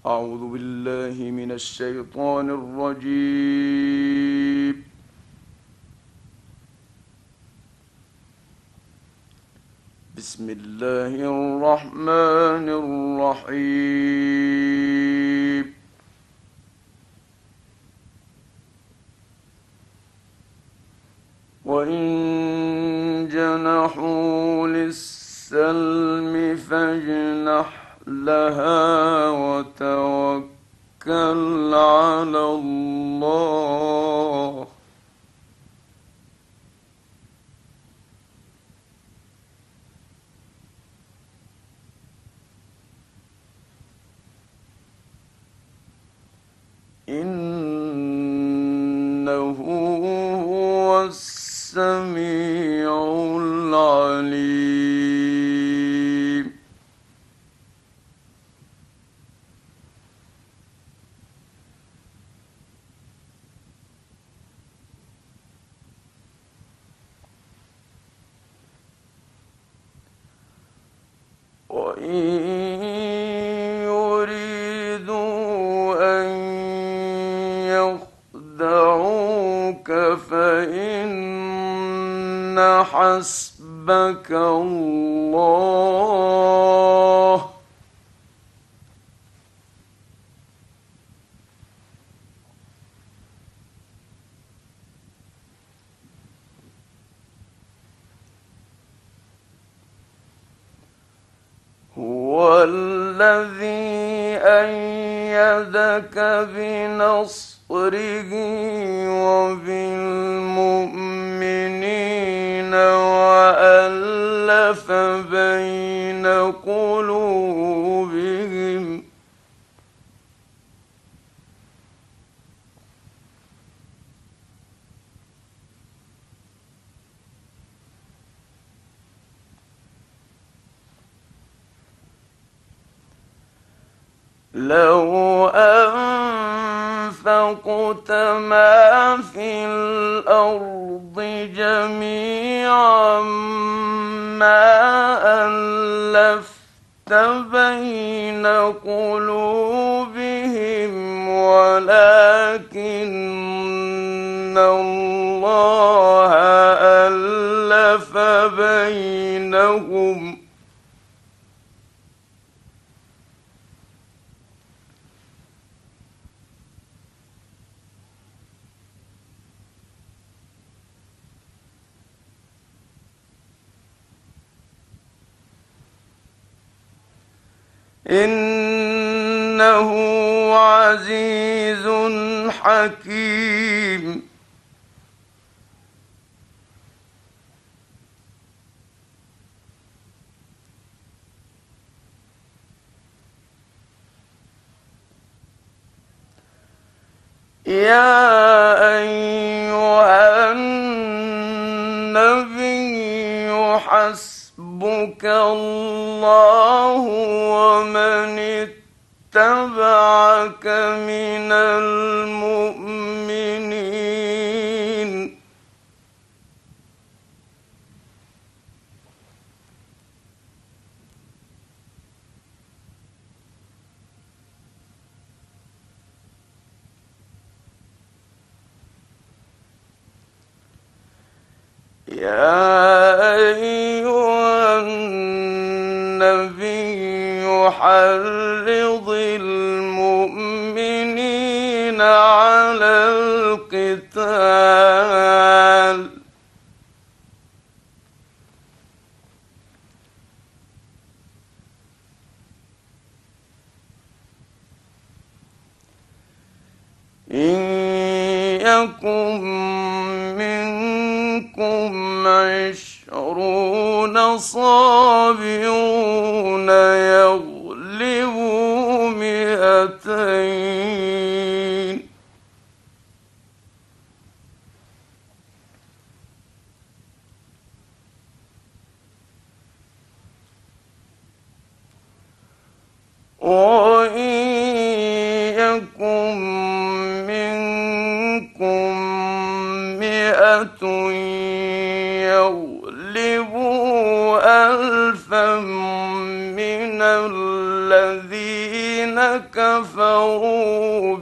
أعوذ بالله من الشيطان الرجيم. بسم الله الرحمن الرحيم. وإن جنحوا للسلم فاجنح لها وتوكل على الله. إنه هو السميع العليم. وإن يريدوا أن يخدعوك فإن حسبك الله. هو الذي أيدك بنصره وبالمؤمنين وألف بين قلوبهم. لو أنفقت ما في الأرض جميعا ما ألفت بين قلوبهم ولكن الله ألف بينهم. إنه عزيز حكيم. يا أيها النبي حسبك الله ومن اتبعك من المؤمنين. يا أيها النبي حرض المؤمنين على القتال. إن يكن منكم 20 صابرون يغلبوا 200. وإن يكن منكم 100 يغلبوا 1000 من الذين كفروا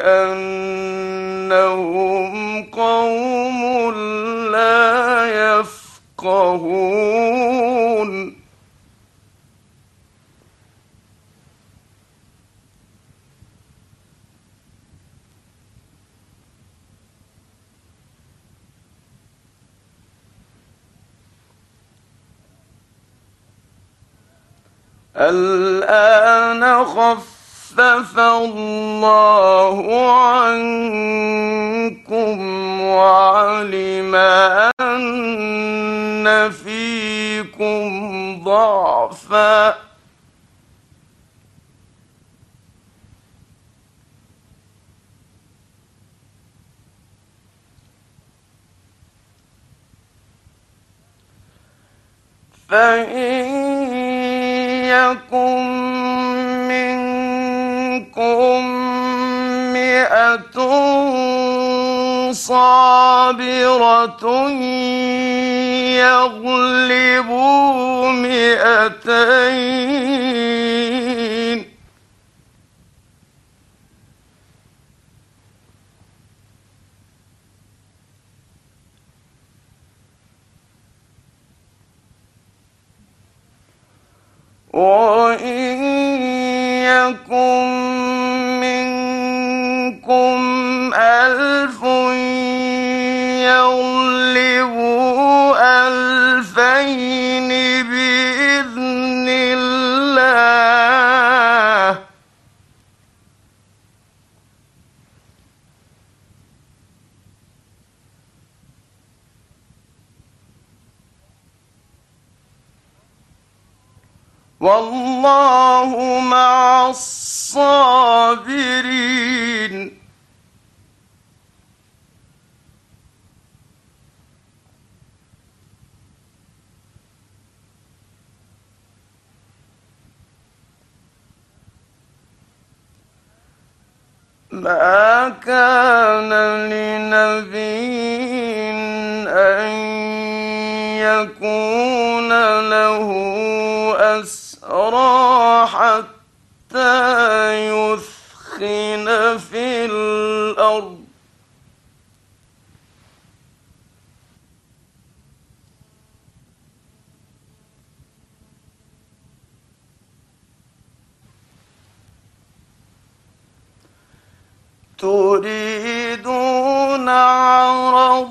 بأنهم قوم لا يفقهون الآن خفف الله عنكم وعلم أن فيكم ضعفا فإن يكن منكم 100 صابرة يغلبوا 200 وإن يكن منكم 1000 يغلبوا 2000 بإذن الله والله مع الصابرين ما كان لنبي أن يكون له أسرى حتى يثخن في الأرض تريدون عرض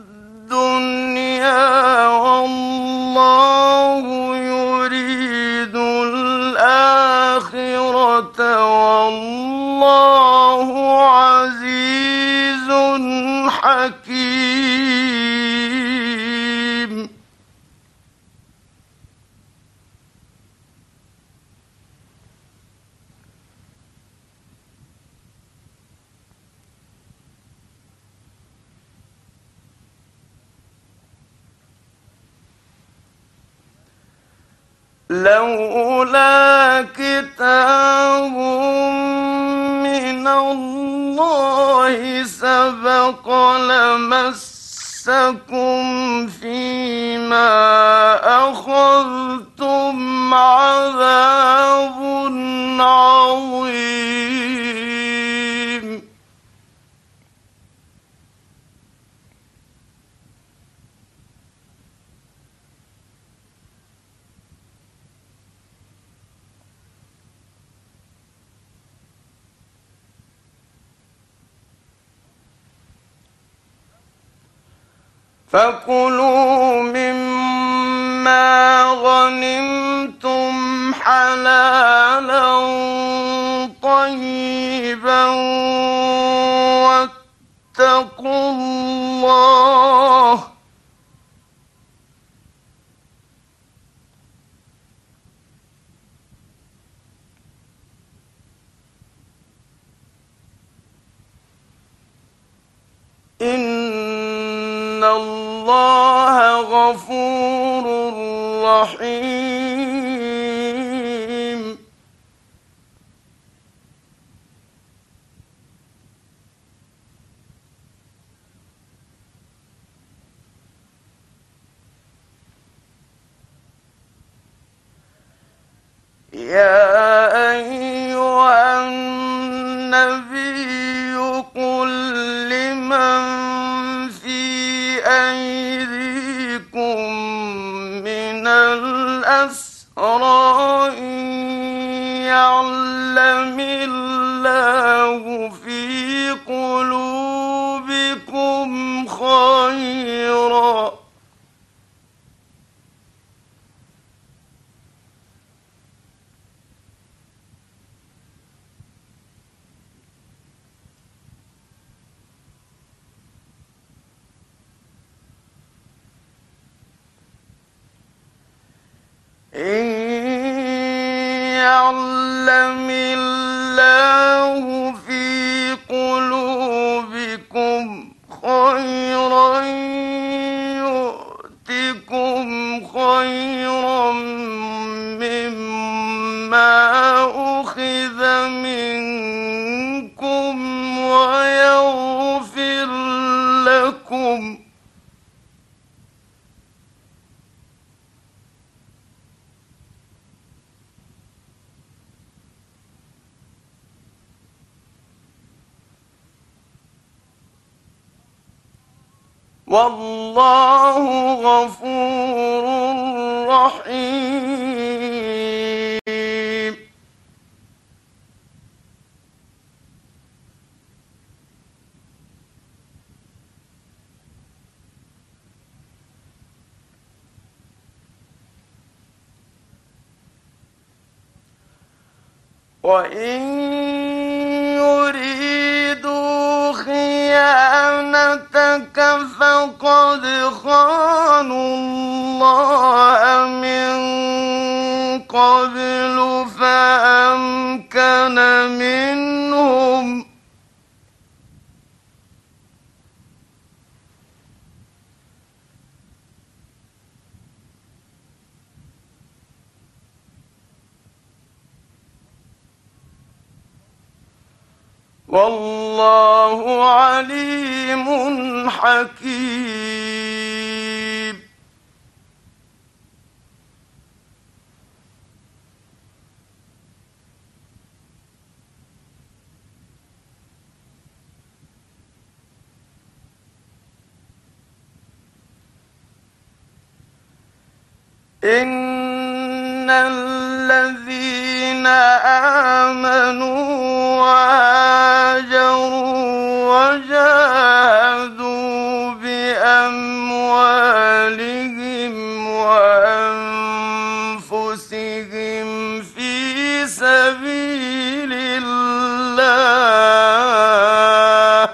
الدنيا والله يريد الآخرة والله عزيز حكيم لولا كتاب من الله سبق لمسكم فيما أخذتم عذاب عظيم فكلوا مما غنمتم حلالا طيبا واتقوا الله إن الله غفور رحيم يا أيها يعلم الله في قلوبكم خيرا إن يعلم الله في قلوبكم خيرا يؤتكم خيرا مما أخذ منكم ويغفر لكم والله غفور رحيم وإن يريدوا خيانتك فقد خانوا الله من قبل فأمكن منهم والله عليم حكيم إن الذين آمنوا وهاجروا وجاهدوا بأموالهم وأنفسهم في سبيل الله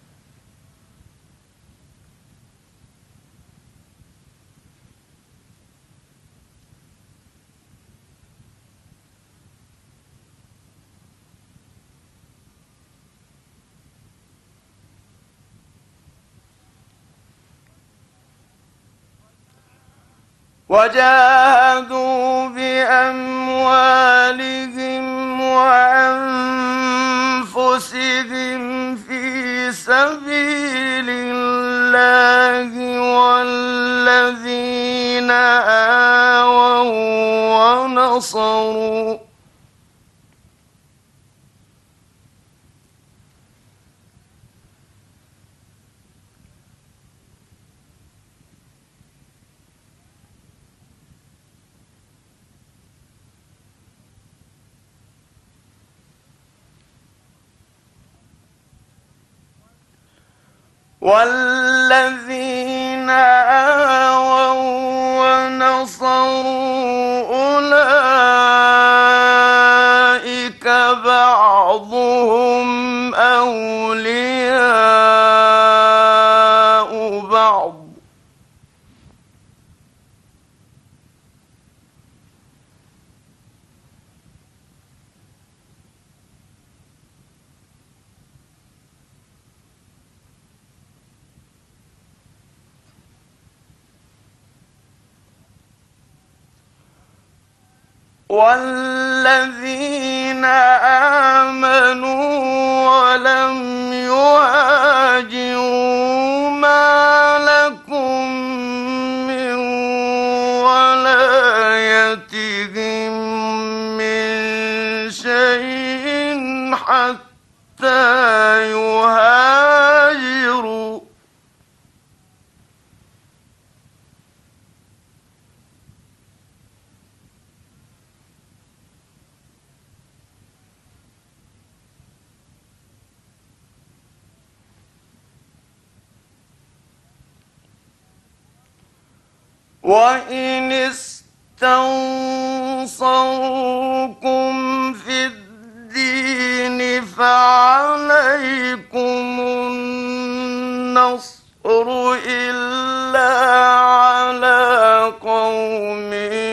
وجاهدوا بأموالهم وأنفسهم في سبيل الله والذين آووا ونصروا والذين آووا ونصروا أولئك بعضهم أولياء بعض والذين آمنوا ولم يهاجروا ما لكم من ولايتهم من شيء حتى يهاجروا وإن استنصروكم في الدين فعليكم النصر إلا على قوم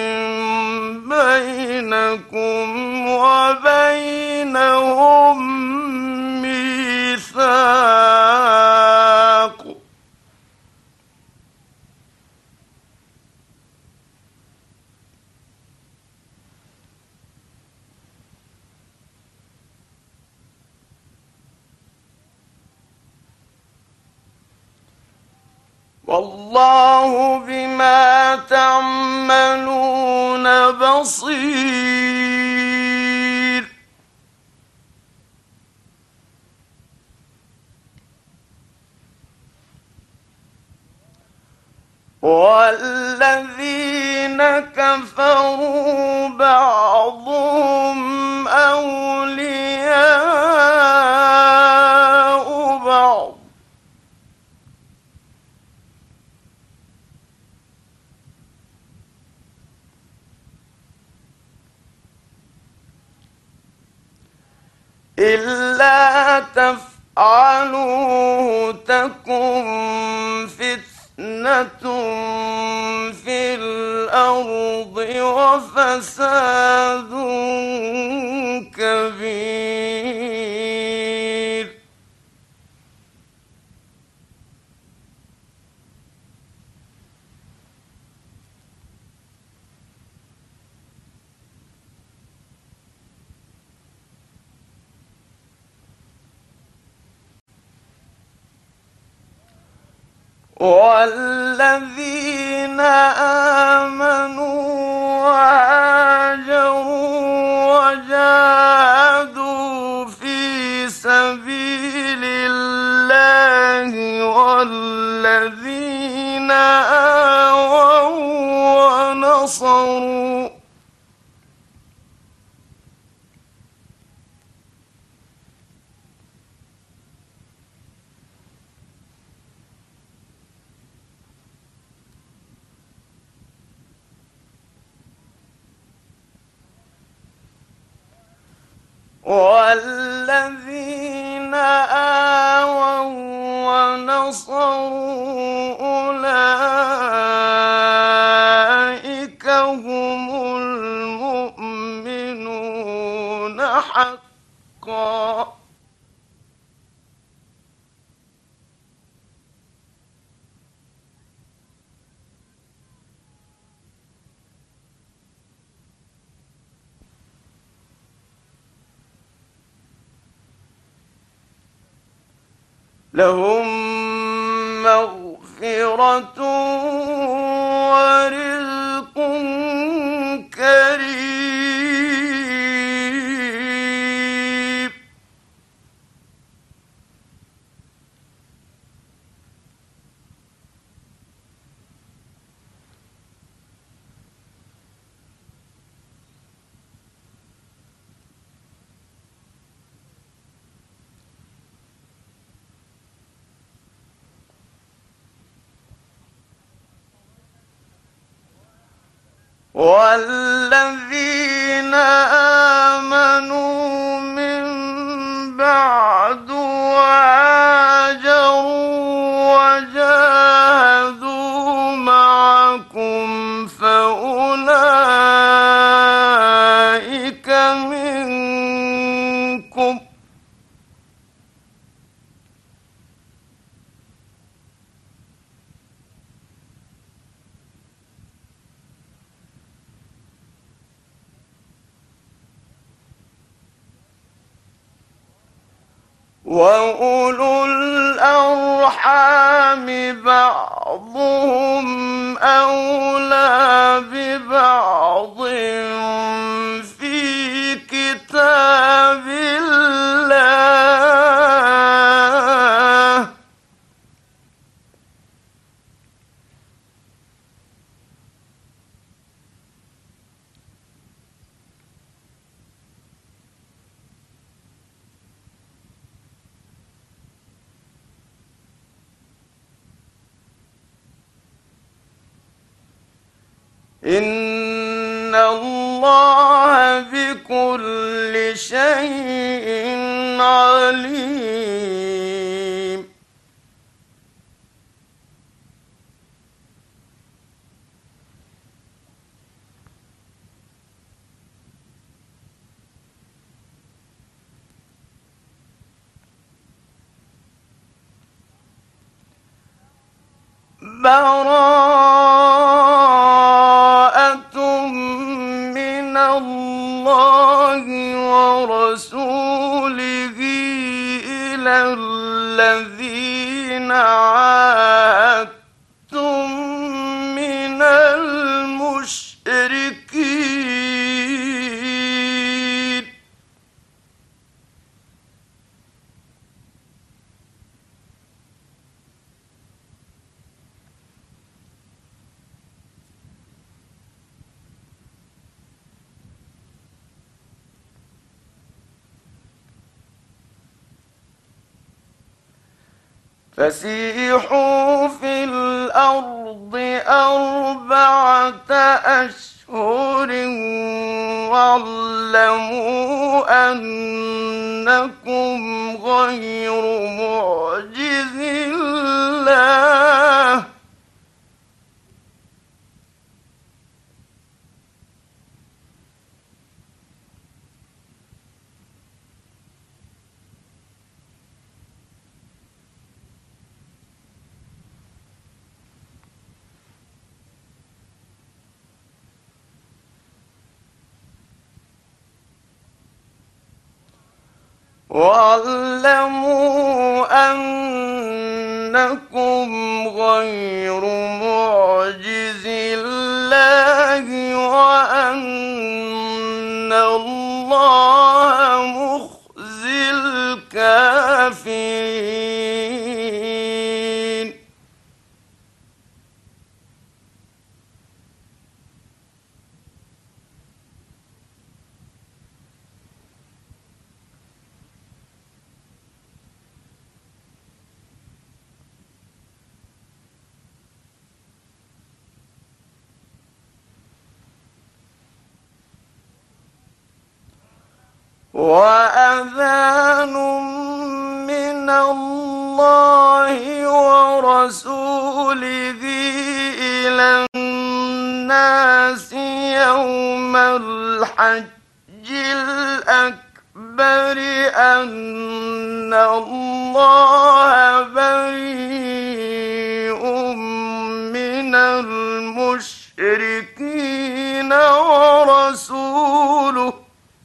بينكم وبينهم ميثاق. والله بما تعملون بصير. والذين كفروا بعضهم أولياء بعض إلا تفعلوه تكن فتنة في الأرض وفساد كبير. والذين آمنوا وهاجروا وجاهدوا في سبيل الله والذين آووا ونصروا والذين آووا ونصروا أولئك هم المؤمنون حقا. لهم مغفرة ورزق كريم. والذين آمنوا من بعد وهاجروا وجاهدوا معكم فأولئك منكم وأولو الأرحام بعضهم أولى ببعض في كتاب الله إن الله بكل شيء عليم. براءة من الله ورسوله إلى الذين عاهدتم من المشركين. فسيحوا في الأرض 4 أشهر واعلموا أنكم غير معجز الله. واعلموا أنكم غير معجز الله وأن الله مخزي الكافرين. وأذان من الله ورسوله إلى الناس يوم الحج الأكبر أن الله بريء من المشركين ورسوله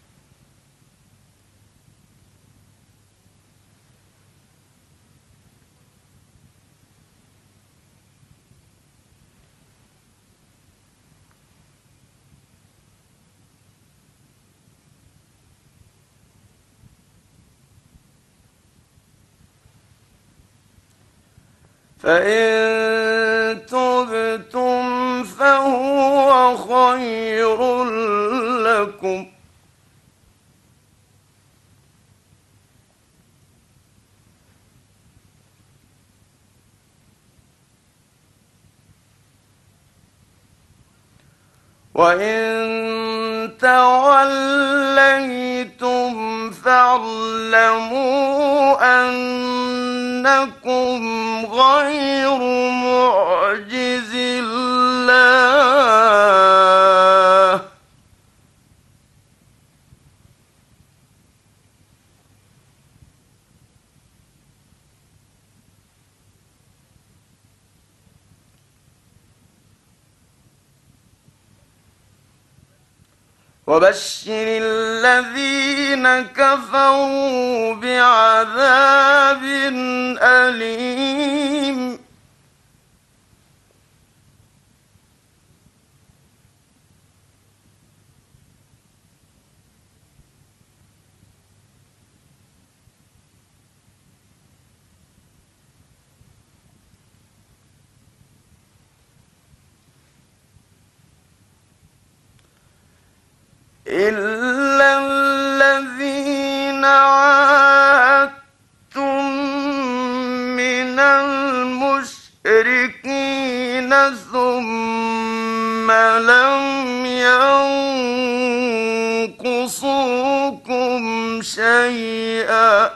فإن تبتم فهو خير لكم وإن توليتم فاعلموا أنكم غير معجز الله. وبشر الذين كفروا بعذاب أليم. إلا الذين عاهدتم من المشركين ثم لم شيئا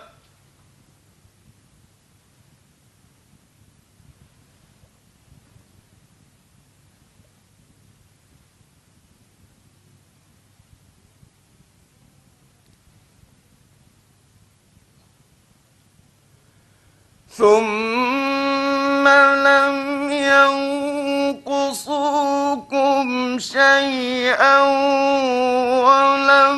ثم لم ينقصوكم شيئا ولم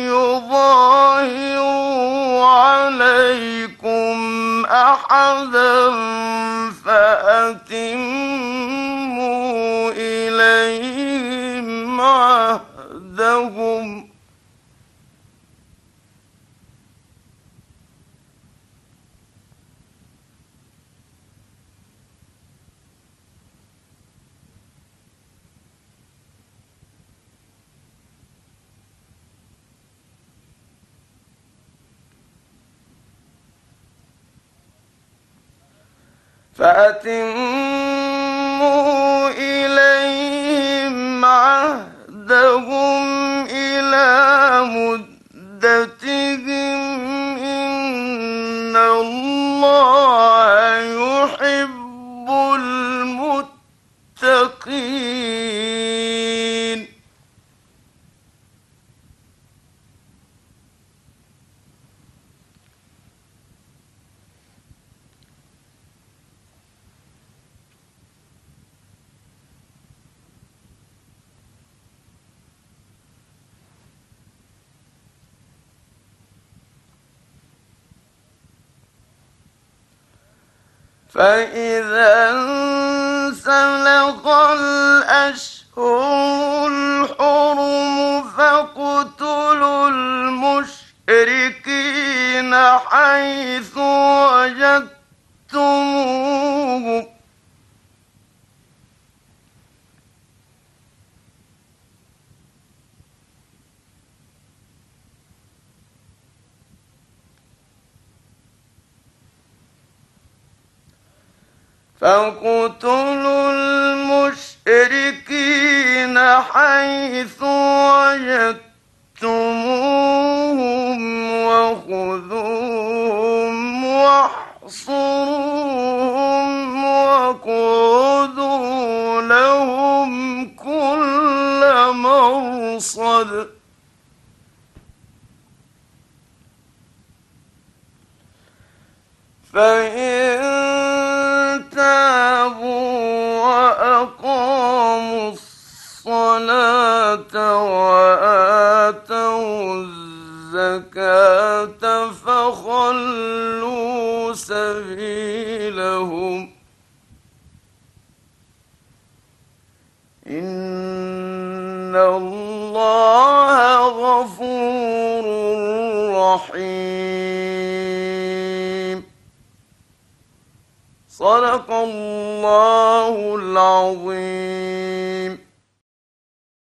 يظاهروا عليكم أحدا فأتموا إليهم عهدهم إلى مدتهم إن الله يحب المتقين فإذا انسلخ الأشهر الحرم فاقتلوا المشركين حيث وجدتموهم وخذوهم واحصروهم واقعدوا لهم كل مرصد فإن تابوا وأقاموا الصلاة وآتوا الزكاة فخلوا سبيلهم إن الله غفور رحيم. صدق الله العظيم.